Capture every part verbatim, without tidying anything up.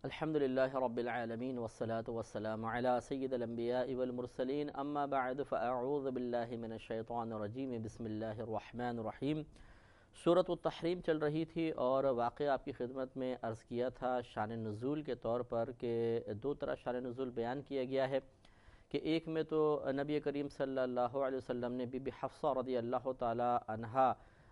الحمد للہ رب العالمین والصلاة والسلام علی سید الانبیاء والمرسلین اما بعد فاعوذ باللہ من الشیطان الرجیم بسم اللہ الرحمن الرحیم۔ سورۃ التحریم چل رہی تھی اور واقعہ آپ کی خدمت میں عرض کیا تھا شان نزول کے طور پر کہ دو طرح شان نزول بیان کیا گیا ہے کہ ایک میں تو نبی کریم صلی اللہ علیہ وسلم نے بی بی حفصہ رضی اللہ تعالی عنہا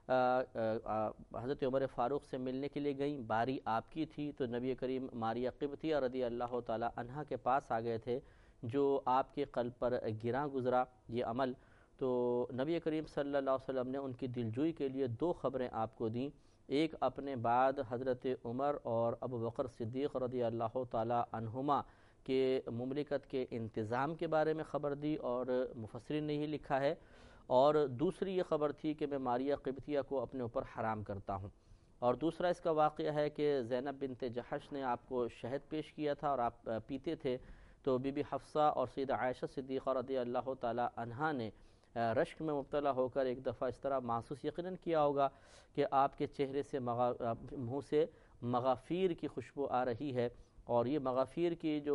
حضرت عمر فاروق سے ملنے کے لیے گئیں، باری آپ کی تھی تو نبی کریم ماریہ قبطیہ رضی اللہ تعالی عنہا کے پاس آ گئے تھے، جو آپ کے قلب پر گراں گزرا یہ عمل، تو نبی کریم صلی اللہ علیہ وسلم نے ان کی دلجوئی کے لیے دو خبریں آپ کو دیں، ایک اپنے بعد حضرت عمر اور ابو بکر صدیق رضی اللہ تعالی عنہما کے مملکت کے انتظام کے بارے میں خبر دی، اور مفسرین نے ہی لکھا ہے، اور دوسری یہ خبر تھی کہ میں ماریہ قبطیہ کو اپنے اوپر حرام کرتا ہوں، اور دوسرا اس کا واقعہ ہے کہ زینب بنت جحش نے آپ کو شہد پیش کیا تھا اور آپ پیتے تھے، تو بی بی حفصہ اور سیدہ عائشہ صدیقہ رضی اللہ تعالی عنہا نے رشک میں مبتلا ہو کر ایک دفعہ اس طرح محسوس یقیناً کیا ہوگا کہ آپ کے چہرے سے مغا منہ سے مغافیر کی خوشبو آ رہی ہے، اور یہ مغافیر کی جو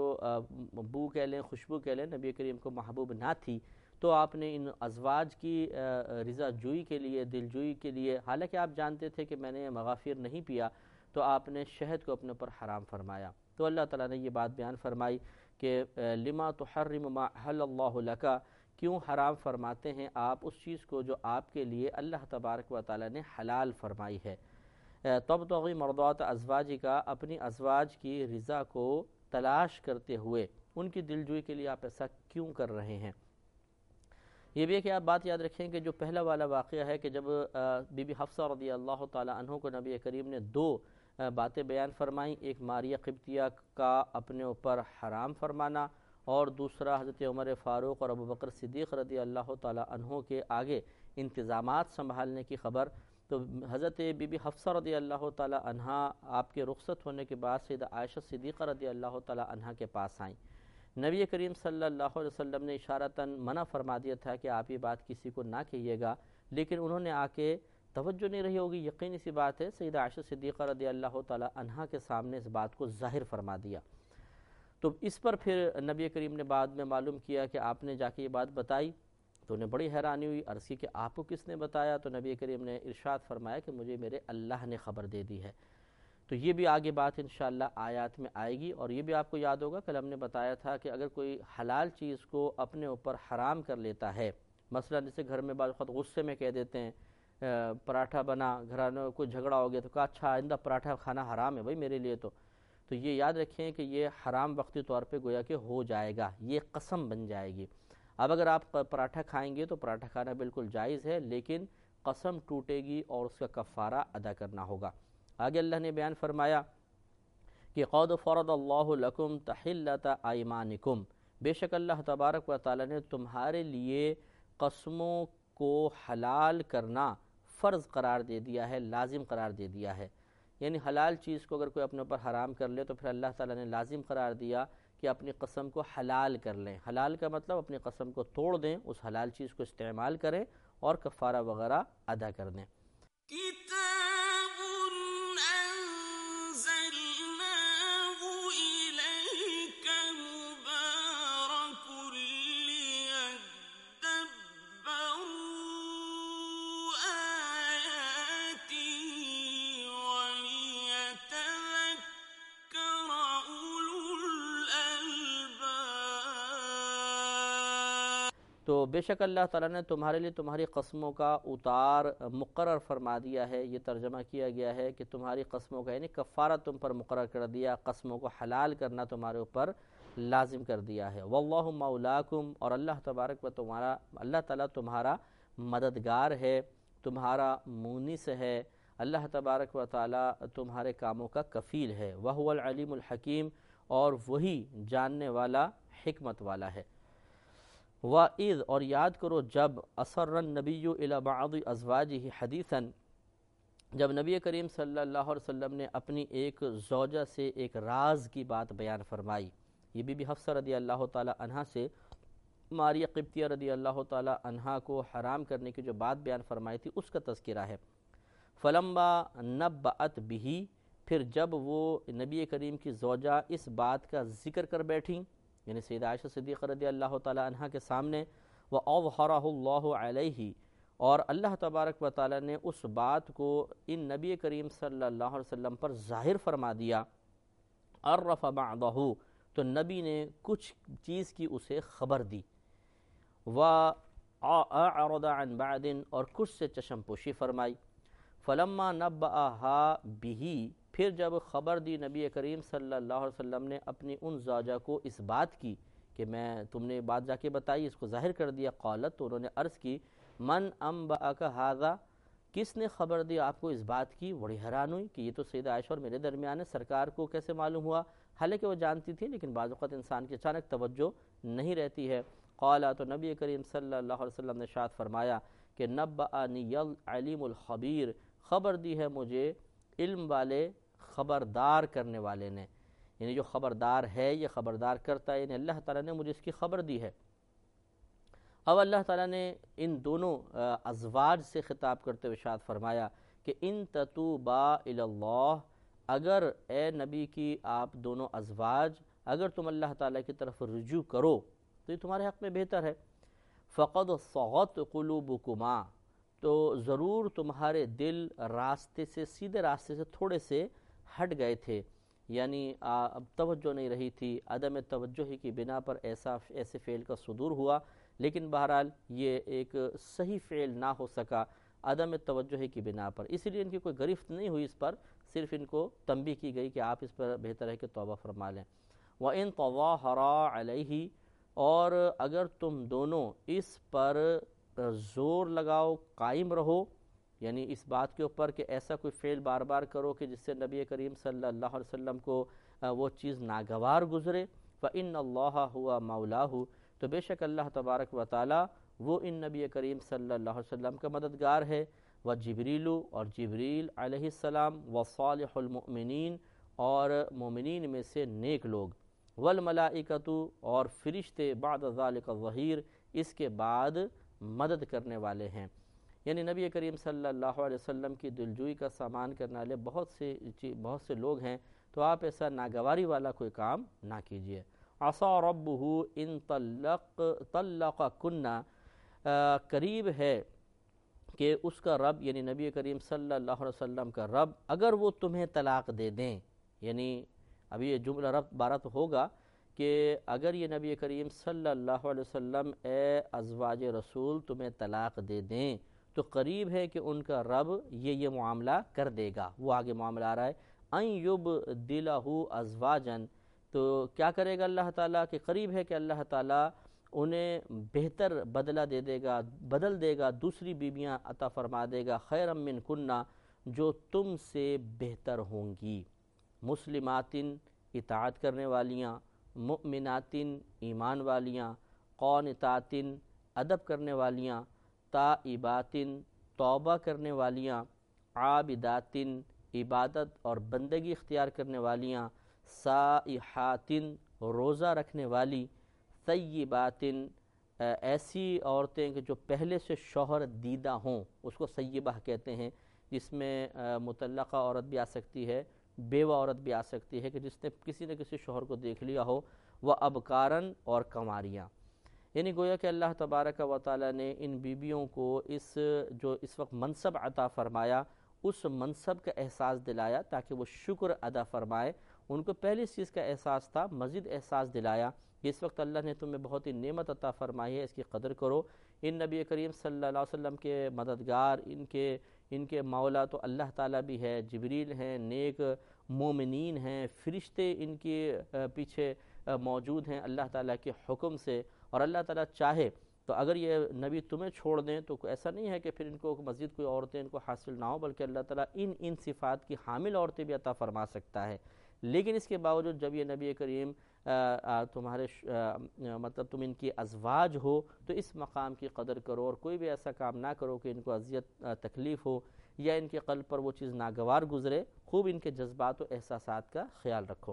بو کہہ لیں، خوشبو کہہ لیں، نبی کریم کو محبوب نہ تھی، تو آپ نے ان ازواج کی رضا جوئی کے لیے، دل جوئی کے لیے، حالانکہ آپ جانتے تھے کہ میں نے مغافیر نہیں پیا، تو آپ نے شہد کو اپنے اوپر حرام فرمایا۔ تو اللہ تعالیٰ نے یہ بات بیان فرمائی کہ لما تحرم ما احل اللہ لک، کیوں حرام فرماتے ہیں آپ اس چیز کو جو آپ کے لیے اللہ تبارک و تعالیٰ نے حلال فرمائی ہے۔ تبتغی مرضات ازواجک، اپنی ازواج کی رضا کو تلاش کرتے ہوئے ان کی دلجوئی کے لیے آپ ایسا کیوں کر رہے ہیں۔ یہ بھی ہے کہ آپ بات یاد رکھیں کہ جو پہلا والا واقعہ ہے کہ جب بی بی حفصہ رضی اللہ تعالی عنہ کو نبی کریم نے دو باتیں بیان فرمائیں، ایک ماریہ قبطیہ کا اپنے اوپر حرام فرمانا، اور دوسرا حضرت عمر فاروق اور ابو بکر صدیق رضی اللہ تعالی عنہ کے آگے انتظامات سنبھالنے کی خبر، تو حضرت بی بی حفصہ رضی اللہ تعالی عنہا آپ کے رخصت ہونے کے بعد سیدہ عائشہ صدیقہ رضی اللہ تعالی عنہا کے پاس آئیں۔ نبی کریم صلی اللہ علیہ وسلم نے اشارتاً منع فرما دیا تھا کہ آپ یہ بات کسی کو نہ کہیے گا، لیکن انہوں نے آ کے توجہ نہیں رہی ہوگی، یقینی سی بات ہے، سیدہ عائشہ صدیقہ رضی اللہ تعالی عنہا کے سامنے اس بات کو ظاہر فرما دیا۔ تو اس پر پھر نبی کریم نے بعد میں معلوم کیا کہ آپ نے جا کے یہ بات بتائی، تو انہیں بڑی حیرانی ہوئی، عرض کی کہ آپ کو کس نے بتایا؟ تو نبی کریم نے ارشاد فرمایا کہ مجھے میرے اللہ نے خبر دے دی ہے۔ تو یہ بھی آگے بات انشاءاللہ آیات میں آئے گی، اور یہ بھی آپ کو یاد ہوگا کل ہم نے بتایا تھا کہ اگر کوئی حلال چیز کو اپنے اوپر حرام کر لیتا ہے، مثلا جیسے گھر میں بعض وقت غصے میں کہہ دیتے ہیں پراٹھا بنا، گھرانوں میں کوئی جھگڑا ہو گیا تو کہا اچھا آئندہ پراٹھا کھانا حرام ہے بھائی میرے لیے، تو تو یہ یاد رکھیں کہ یہ حرام وقتی طور پہ گویا کہ ہو جائے گا، یہ قسم بن جائے گی۔ اب اگر آپ پراٹھا کھائیں گے تو پراٹھا کھانا بالکل جائز ہے، لیکن قسم ٹوٹے گی اور اس کا کفارہ ادا کرنا ہوگا۔ آگے اللہ نے بیان فرمایا کہ قد فرض اللہ لکم تحلۃ ایمانکم، بے شک اللہ تبارک و تعالی نے تمہارے لیے قسموں کو حلال کرنا فرض قرار دے دیا ہے، لازم قرار دے دیا ہے۔ یعنی حلال چیز کو اگر کوئی اپنے اوپر حرام کر لے تو پھر اللہ تعالیٰ نے لازم قرار دیا کہ اپنی قسم کو حلال کر لیں۔ حلال کا مطلب اپنی قسم کو توڑ دیں، اس حلال چیز کو استعمال کریں اور کفارہ وغیرہ ادا کر دیں۔ تو بے شک اللہ تعالیٰ نے تمہارے لیے تمہاری قسموں کا اتار مقرر فرما دیا ہے، یہ ترجمہ کیا گیا ہے کہ تمہاری قسموں کا یعنی کفارہ تم پر مقرر کر دیا، قسموں کو حلال کرنا تمہارے اوپر لازم کر دیا ہے۔ واللہ مولاکم، اور اللہ تبارک و تمہارا اللہ تعالیٰ تمہارا مددگار ہے، تمہارا مونس ہے، اللہ تبارک و تعالیٰ تمہارے کاموں کا کفیل ہے۔ وہو العلیم الحکیم، اور وہی جاننے والا حکمت والا ہے۔ وَإِذْ، اور یاد کرو جب أَسَرَّ النَّبِيُّ إِلَى بَعْضِ أَزْوَاجِهِ حَدِيثًا، جب نبی کریم صلی اللہ علیہ وسلم نے اپنی ایک زوجہ سے ایک راز کی بات بیان فرمائی، یہ بی بی حفصہ رضی اللہ تعالی عنہا سے ماریہ قبطیہ رضی اللہ تعالی عنہا کو حرام کرنے کی جو بات بیان فرمائی تھی اس کا تذکرہ ہے۔ فَلَمَّا نَبَّأَتْ بِهِ، پھر جب وہ نبی کریم کی زوجہ اس بات کا ذکر کر بیٹھیں یعنی سیدہ عائشہ صدیقہ رضی اللہ تعالی عنہ کے سامنے، وَأَظْهَرَهُ اللَّهُ عَلَيْهِ، اور اللہ تبارک و تعالی نے اس بات کو ان نبی کریم صلی اللہ علیہ وسلم پر ظاہر فرما دیا، عَرَّفَ بَعْضَهُ، تو نبی نے کچھ چیز کی اسے خبر دی، وَأَعْرَضَ عَنْ بَعْدٍ، اور کچھ سے چشم پوشی فرمائی، فَلَمَّا نَبَّأَهَا بِهِ، پھر جب خبر دی نبی کریم صلی اللہ علیہ وسلم نے اپنی ان زوجہ کو اس بات کی کہ میں تم نے بات جا کے بتائی، اس کو ظاہر کر دیا، قالت، تو انہوں نے عرض کی، من انبأک ھذا، کس نے خبر دی آپ کو اس بات کی؟ بڑی حیران ہوئی کہ یہ تو سیدہ عائشہ اور میرے درمیان ہے، سرکار کو کیسے معلوم ہوا؟ حالانکہ وہ جانتی تھی، لیکن بعض اوقات انسان کی اچانک توجہ نہیں رہتی ہے۔ قالا، تو نبی کریم صلی اللہ علیہ وسلم نے ارشاد فرمایا کہ نبأنی العلیم الخبیر، خبر دی ہے مجھے علم والے خبردار کرنے والے نے، یعنی جو خبردار ہے یہ خبردار کرتا ہے، یعنی اللہ تعالیٰ نے مجھے اس کی خبر دی ہے۔ اب اللہ تعالیٰ نے ان دونوں ازواج سے خطاب کرتے ہوئے ارشاد فرمایا کہ ان تتوبا الی اللہ، اگر اے نبی کی آپ دونوں ازواج اگر تم اللہ تعالیٰ کی طرف رجوع کرو تو یہ تمہارے حق میں بہتر ہے، فقد صغت قلوبکما، تو ضرور تمہارے دل راستے سے، سیدھے راستے سے تھوڑے سے ہٹ گئے تھے، یعنی اب توجہ نہیں رہی تھی، عدم توجہی کی بنا پر ایسا ایسے فعل کا صدور ہوا، لیکن بہرحال یہ ایک صحیح فعل نہ ہو سکا عدم توجہی کی بنا پر، اس لیے ان کی کوئی گرفت نہیں ہوئی اس پر، صرف ان کو تنبیہ کی گئی کہ آپ اس پر بہتر ہے کہ توبہ فرما لیں۔ وَإِن تَظَاهَرَا عَلَيْهِ، اور اگر تم دونوں اس پر زور لگاؤ، قائم رہو، یعنی اس بات کے اوپر کہ ایسا کوئی فعل بار بار کرو کہ جس سے نبی کریم صلی اللہ علیہ وسلم کو وہ چیز ناگوار گزرے، فَإِنَّ اللَّهَ هُوَ مَوْلَاهُ، تو بے شک اللہ تبارک و تعالی وہ ان نبی کریم صلی اللہ علیہ وسلم کا مددگار ہے، وجبریل، اور جبریل علیہ السلام، وصالح المؤمنین، اور مومنین میں سے نیک لوگ، والملائکۃ، اور فرشتے، بعد ذالک الظہیر، اس کے بعد مدد کرنے والے ہیں، یعنی نبی کریم صلی اللہ علیہ وسلم کی دلجوئی کا سامان کرنے والے بہت سے بہت سے لوگ ہیں، تو آپ ایسا ناگواری والا کوئی کام نہ کیجیے۔ عصا ربہ ان طلق طلق کنہ، قریب ہے کہ اس کا رب، یعنی نبی کریم صلی اللہ علیہ وسلم کا رب، اگر وہ تمہیں طلاق دے دیں، یعنی ابھی یہ جملہ رب بارہ تو ہوگا کہ اگر یہ نبی کریم صلی اللہ علیہ وسلم اے ازواج رسول تمہیں طلاق دے دیں تو قریب ہے کہ ان کا رب یہ یہ معاملہ کر دے گا۔ وہ آگے معاملہ آ رہا ہے، ان یبدلہ ازواجا، تو کیا کرے گا اللہ تعالیٰ، کہ قریب ہے کہ اللہ تعالیٰ انہیں بہتر بدلہ دے دے گا، بدل دے گا، دوسری بیویاں عطا فرما دے گا، خیرا من کنہ، جو تم سے بہتر ہوں گی، مسلمات، اطاعت کرنے والیاں، مؤمنات، ایمان والیاں، قانتات، ادب کرنے والیاں، تائبات، توبہ کرنے والیاں، عابدات، عبادت اور بندگی اختیار کرنے والیاں، سائحات، روزہ رکھنے والی، طیبات، ایسی عورتیں کہ جو پہلے سے شوہر دیدہ ہوں، اس کو سیبہ کہتے ہیں، جس میں مطلقہ عورت بھی آ سکتی ہے، بیوہ عورت بھی آ سکتی ہے، کہ جس نے کسی نہ کسی شوہر کو دیکھ لیا ہو، وہ ابکارن، اور کنواریاں، یعنی گویا کہ اللہ تبارک و تعالی نے ان بیبیوں کو اس جو اس وقت منصب عطا فرمایا، اس منصب کا احساس دلایا تاکہ وہ شکر ادا فرمائے۔ ان کو پہلی اس چیز کا احساس تھا، مزید احساس دلایا کہ اس وقت اللہ نے تمہیں بہت ہی نعمت عطا فرمائی ہے، اس کی قدر کرو۔ ان نبی کریم صلی اللہ علیہ وسلم کے مددگار، ان کے ان کے مولا تو اللہ تعالیٰ بھی ہے، جبریل ہیں، نیک مومنین ہیں، فرشتے ان کے پیچھے موجود ہیں اللہ تعالیٰ کے حکم سے، اور اللہ تعالیٰ چاہے تو اگر یہ نبی تمہیں چھوڑ دیں تو ایسا نہیں ہے کہ پھر ان کو مزید کوئی عورتیں ان کو حاصل نہ ہو، بلکہ اللہ تعالیٰ ان ان صفات کی حامل عورتیں بھی عطا فرما سکتا ہے۔ لیکن اس کے باوجود جب یہ نبی کریم تمہارے مطلب تم ان کی ازواج ہو تو اس مقام کی قدر کرو، اور کوئی بھی ایسا کام نہ کرو کہ ان کو اذیت تکلیف ہو یا ان کے قلب پر وہ چیز ناگوار گزرے، خوب ان کے جذبات و احساسات کا خیال رکھو۔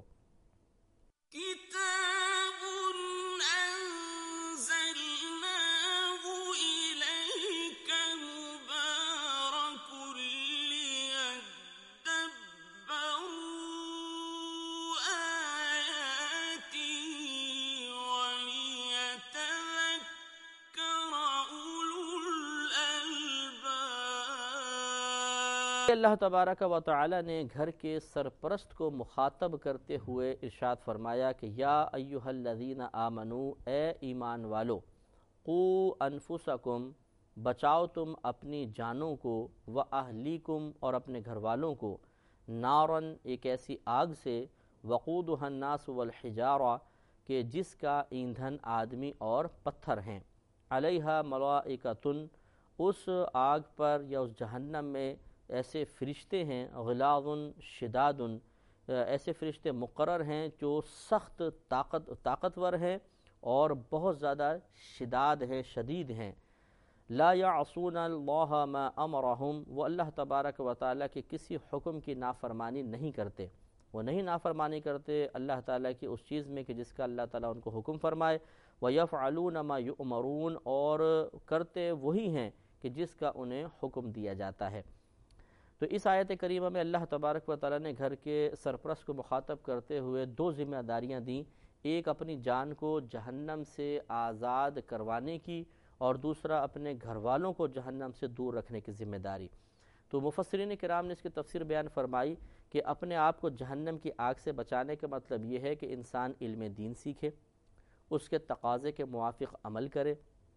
مبارك ليدبروا اللہ تبارک و تعالی نے گھر کے سرپرست کو مخاطب کرتے ہوئے ارشاد فرمایا کہ یا ایہا الذین آمنو، اے ایمان والو، قو انفسکم، بچاؤ تم اپنی جانوں کو، و اہلیکم، اور اپنے گھر والوں کو، نارن، ایک ایسی آگ سے، وقودها الناس والحجارہ، کہ جس کا ایندھن آدمی اور پتھر ہیں، علیہا ملائکۃ، اس آگ پر یا اس جہنم میں ایسے فرشتے ہیں، غلاظ شداد، ایسے فرشتے مقرر ہیں جو سخت طاقت طاقتور ہیں اور بہت زیادہ شداد ہیں، شدید ہیں، لا یعصون اللہ ما امرہم، وہ اللہ تبارک و تعالیٰ کے کسی حکم کی نافرمانی نہیں کرتے، وہ نہیں نافرمانی کرتے اللہ تعالیٰ کی اس چیز میں کہ جس کا اللہ تعالیٰ ان کو حکم فرمائے، وَيَفْعَلُونَ مَا يُؤْمَرُونَ، اور کرتے وہی ہیں کہ جس کا انہیں حکم دیا جاتا ہے۔ تو اس آیت کریمہ میں اللہ تبارک و تعالیٰ نے گھر کے سرپرست کو مخاطب کرتے ہوئے دو ذمہ داریاں دیں، ایک اپنی جان کو جہنم سے آزاد کروانے کی، اور دوسرا اپنے گھر والوں کو جہنم سے دور رکھنے کی ذمہ داری۔ تو مفسرین کرام نے اس کی تفسیر بیان فرمائی کہ اپنے آپ کو جہنم کی آگ سے بچانے کا مطلب یہ ہے کہ انسان علم دین سیکھے، اس کے تقاضے کے موافق عمل کرے،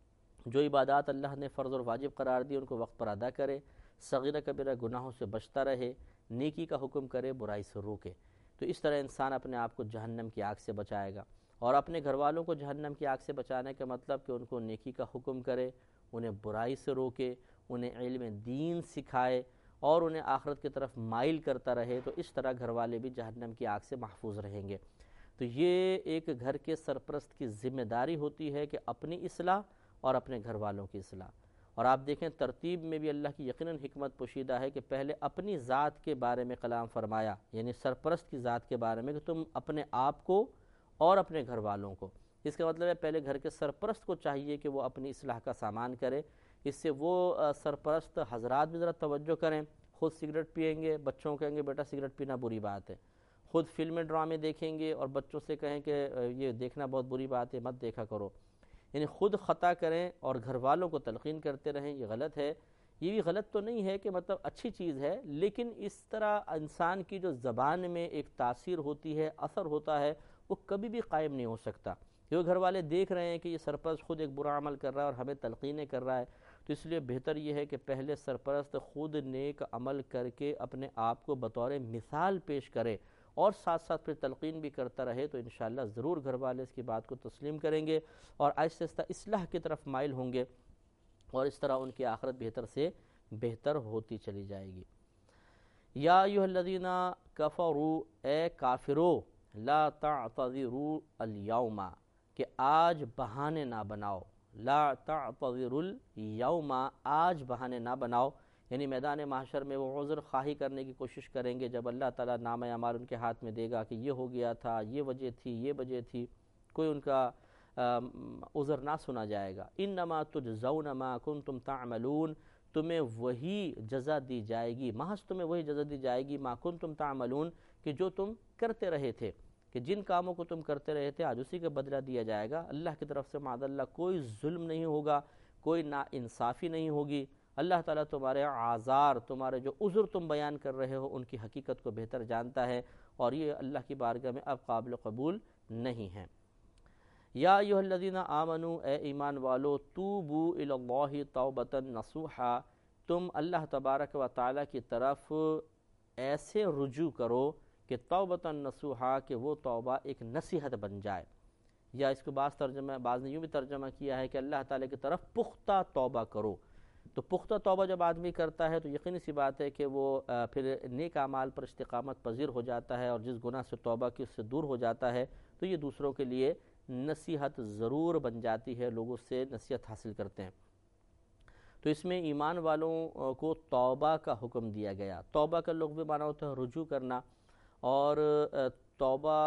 جو عبادات اللہ نے فرض اور واجب قرار دی ان کو وقت پر ادا کرے، صغیرہ کبیرہ گناہوں سے بچتا رہے، نیکی کا حکم کرے، برائی سے روکے۔ تو اس طرح انسان اپنے آپ کو جہنم کی آگ سے بچائے گا، اور اپنے گھر والوں کو جہنم کی آگ سے بچانے کا مطلب کہ ان کو نیکی کا حکم کرے، انہیں برائی سے روکے، انہیں علم دین سکھائے، اور انہیں آخرت کی طرف مائل کرتا رہے، تو اس طرح گھر والے بھی جہنم کی آگ سے محفوظ رہیں گے۔ تو یہ ایک گھر کے سرپرست کی ذمہ داری ہوتی ہے کہ اپنی اصلاح اور اپنے گھر والوں کی اصلاح۔ اور آپ دیکھیں ترتیب میں بھی اللہ کی یقیناً حکمت پوشیدہ ہے کہ پہلے اپنی ذات کے بارے میں کلام فرمایا، یعنی سرپرست کی ذات کے بارے میں کہ تم اپنے آپ کو اور اپنے گھر والوں کو، اس کا مطلب ہے پہلے گھر کے سرپرست کو چاہیے کہ وہ اپنی اصلاح کا سامان کرے۔ اس سے وہ سرپرست حضرات بھی ذرا توجہ کریں، خود سگریٹ پئیں گے، بچوں کہیں گے بیٹا سگریٹ پینا بری بات ہے، خود فلمیں ڈرامے دیکھیں گے اور بچوں سے کہیں کہ یہ دیکھنا بہت بری بات ہے، مت دیکھا کرو، یعنی خود خطا کریں اور گھر والوں کو تلقین کرتے رہیں، یہ غلط ہے۔ یہ بھی غلط تو نہیں ہے کہ مطلب اچھی چیز ہے، لیکن اس طرح انسان کی جو زبان میں ایک تاثیر ہوتی ہے، اثر ہوتا ہے، وہ کبھی بھی قائم نہیں ہو سکتا، کیونکہ گھر والے دیکھ رہے ہیں کہ یہ سرپرست خود ایک برا عمل کر رہا ہے اور ہمیں تلقینیں کر رہا ہے، تو اس لیے بہتر یہ ہے کہ پہلے سرپرست خود نیک عمل کر کے اپنے آپ کو بطور مثال پیش کرے، اور ساتھ ساتھ پھر تلقین بھی کرتا رہے، تو انشاءاللہ ضرور گھر والے اس کی بات کو تسلیم کریں گے اور آہستہ آہستہ اصلاح کی طرف مائل ہوں گے، اور اس طرح ان کی آخرت بہتر سے بہتر ہوتی چلی جائے گی۔ یا ایھا الذین کفروا، اے کافرو، لا تعتذروا الیوم، کہ آج بہانے نہ بناؤ، لا تعتذروا الیوم، آج بہانے نہ بناؤ، یعنی میدان محشر میں وہ عذر خواہی کرنے کی کوشش کریں گے جب اللہ تعالیٰ نامہ اعمال ان کے ہاتھ میں دے گا کہ یہ ہو گیا تھا، یہ وجہ تھی، یہ وجہ تھی، کوئی ان کا عذر نہ سنا جائے گا۔ انما تجزون ما کنتم تعملون، تمہیں وہی جزا دی جائے گی، محض تمہیں وہی جزا دی جائے گی، ما کنتم تعملون، کہ جو تم کرتے رہے تھے، کہ جن کاموں کو تم کرتے رہے تھے آج اسی کا بدلہ دیا جائے گا۔ اللہ کی طرف سے معاذ اللہ کوئی ظلم نہیں ہوگا، کوئی ناانصافی نہیں ہوگی، اللہ تعالیٰ تمہارے اعذار، تمہارے جو عذر تم بیان کر رہے ہو ان کی حقیقت کو بہتر جانتا ہے، اور یہ اللہ کی بارگاہ میں اب قابل قبول نہیں ہے۔ یا ایھا الذین آمنوا، اے ایمان والو، توبوا الی اللہ توبۃ نصوحا، تم اللہ تبارک و تعالیٰ کی طرف ایسے رجوع کرو کہ توبۃ نصوحا، کہ وہ توبہ ایک نصیحت بن جائے، یا اس کو بعض ترجمہ بعض نے یوں بھی ترجمہ کیا ہے کہ اللہ تعالیٰ کی طرف پختہ توبہ کرو۔ تو پختہ توبہ جب آدمی کرتا ہے تو یقینی سی بات ہے کہ وہ پھر نیک اعمال پر استقامت پذیر ہو جاتا ہے، اور جس گناہ سے توبہ کی اس سے دور ہو جاتا ہے، تو یہ دوسروں کے لیے نصیحت ضرور بن جاتی ہے، لوگوں سے نصیحت حاصل کرتے ہیں۔ تو اس میں ایمان والوں کو توبہ کا حکم دیا گیا۔ توبہ کا لغوی معنی ہوتا ہے رجوع کرنا، اور توبہ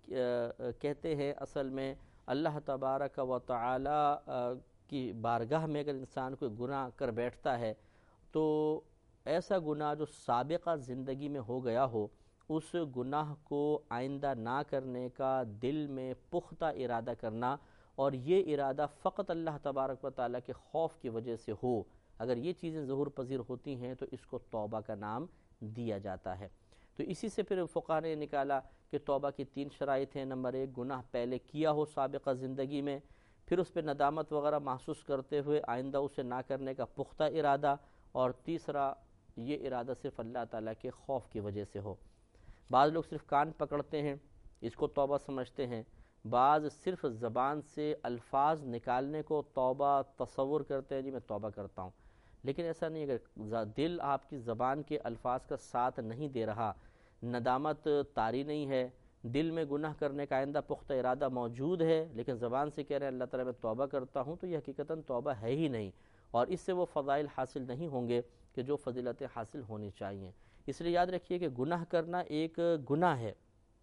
کہتے ہیں اصل میں اللہ تبارک و تعالی کی بارگاہ میں اگر انسان کوئی گناہ کر بیٹھتا ہے تو ایسا گناہ جو سابقہ زندگی میں ہو گیا ہو، اس گناہ کو آئندہ نہ کرنے کا دل میں پختہ ارادہ کرنا، اور یہ ارادہ فقط اللہ تبارک و تعالیٰ کے خوف کی وجہ سے ہو، اگر یہ چیزیں ظہور پذیر ہوتی ہیں تو اس کو توبہ کا نام دیا جاتا ہے۔ تو اسی سے پھر فقہا نے نکالا کہ توبہ کی تین شرائط ہیں۔ نمبر ایک، گناہ پہلے کیا ہو سابقہ زندگی میں، پھر اس پہ ندامت وغیرہ محسوس کرتے ہوئے آئندہ اسے نہ کرنے کا پختہ ارادہ، اور تیسرا یہ ارادہ صرف اللہ تعالیٰ کے خوف کی وجہ سے ہو۔ بعض لوگ صرف کان پکڑتے ہیں، اس کو توبہ سمجھتے ہیں، بعض صرف زبان سے الفاظ نکالنے کو توبہ تصور کرتے ہیں، جی میں توبہ کرتا ہوں، لیکن ایسا نہیں۔ اگر دل آپ کی زبان کے الفاظ کا ساتھ نہیں دے رہا، ندامت طاری نہیں ہے، دل میں گناہ کرنے کا آئندہ پختہ ارادہ موجود ہے، لیکن زبان سے کہہ رہے ہیں اللہ تعالیٰ میں توبہ کرتا ہوں، تو یہ حقیقتاً توبہ ہے ہی نہیں، اور اس سے وہ فضائل حاصل نہیں ہوں گے کہ جو فضیلتیں حاصل ہونی چاہیے۔ اس لیے یاد رکھیے کہ گناہ کرنا ایک گناہ ہے،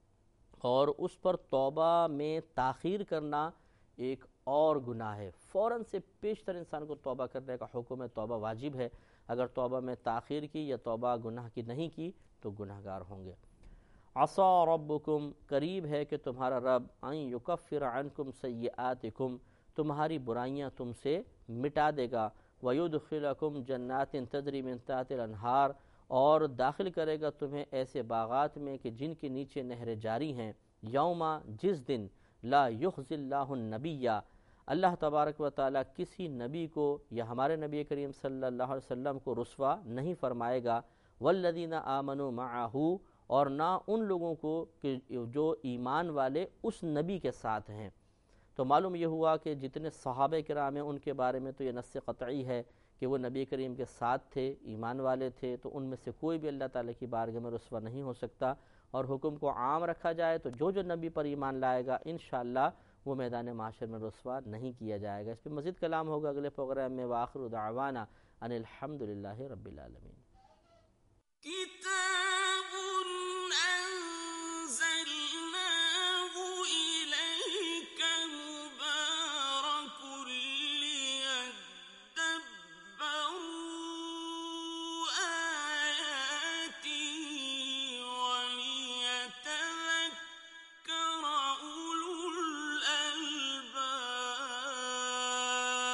اور اس پر توبہ میں تاخیر کرنا ایک اور گناہ ہے۔ فوراً سے پیشتر انسان کو توبہ کرنے کا حکم ہے، توبہ واجب ہے۔ اگر توبہ میں تاخیر کی یا توبہ گناہ کی نہیں کی تو گناہگار ہوں گے۔ عَصَىٰ رَبُّكُمْ، قریب ہے کہ تمہارا رب، أَن يُكَفِّرَ عَنْكُمْ سَيِّئَاتِكُمْ، تمہاری برائیاں تم سے مٹا دے گا، وَيُدْخِلَكُمْ جَنَّاتٍ تَجْرِي مِن تَحْتِهَا الْأَنْهَارُ، اور داخل کرے گا تمہیں ایسے باغات میں کہ جن کے نیچے نہریں جاری ہیں، یوما، جس دن، لا یخزی اللہ النبی، اللہ تبارک و تعالیٰ کسی نبی کو یا ہمارے نبی کریم صلی اللہ علیہ وسلم کو رسوا نہیں فرمائے گا، والذین آمنوا معہ، اور نہ ان لوگوں کو کہ جو ایمان والے اس نبی کے ساتھ ہیں۔ تو معلوم یہ ہوا کہ جتنے صحابہ کرام ہیں ان کے بارے میں تو یہ نص قطعی ہے کہ وہ نبی کریم کے ساتھ تھے، ایمان والے تھے، تو ان میں سے کوئی بھی اللہ تعالیٰ کی بارگاہ میں رسوا نہیں ہو سکتا۔ اور حکم کو عام رکھا جائے تو جو جو نبی پر ایمان لائے گا انشاءاللہ وہ میدان معاشر میں رسوا نہیں کیا جائے گا۔ اس پہ مزید کلام ہوگا اگلے پروگرام میں۔ وآخر دعوانا ان الحمدللہ رب العالمین۔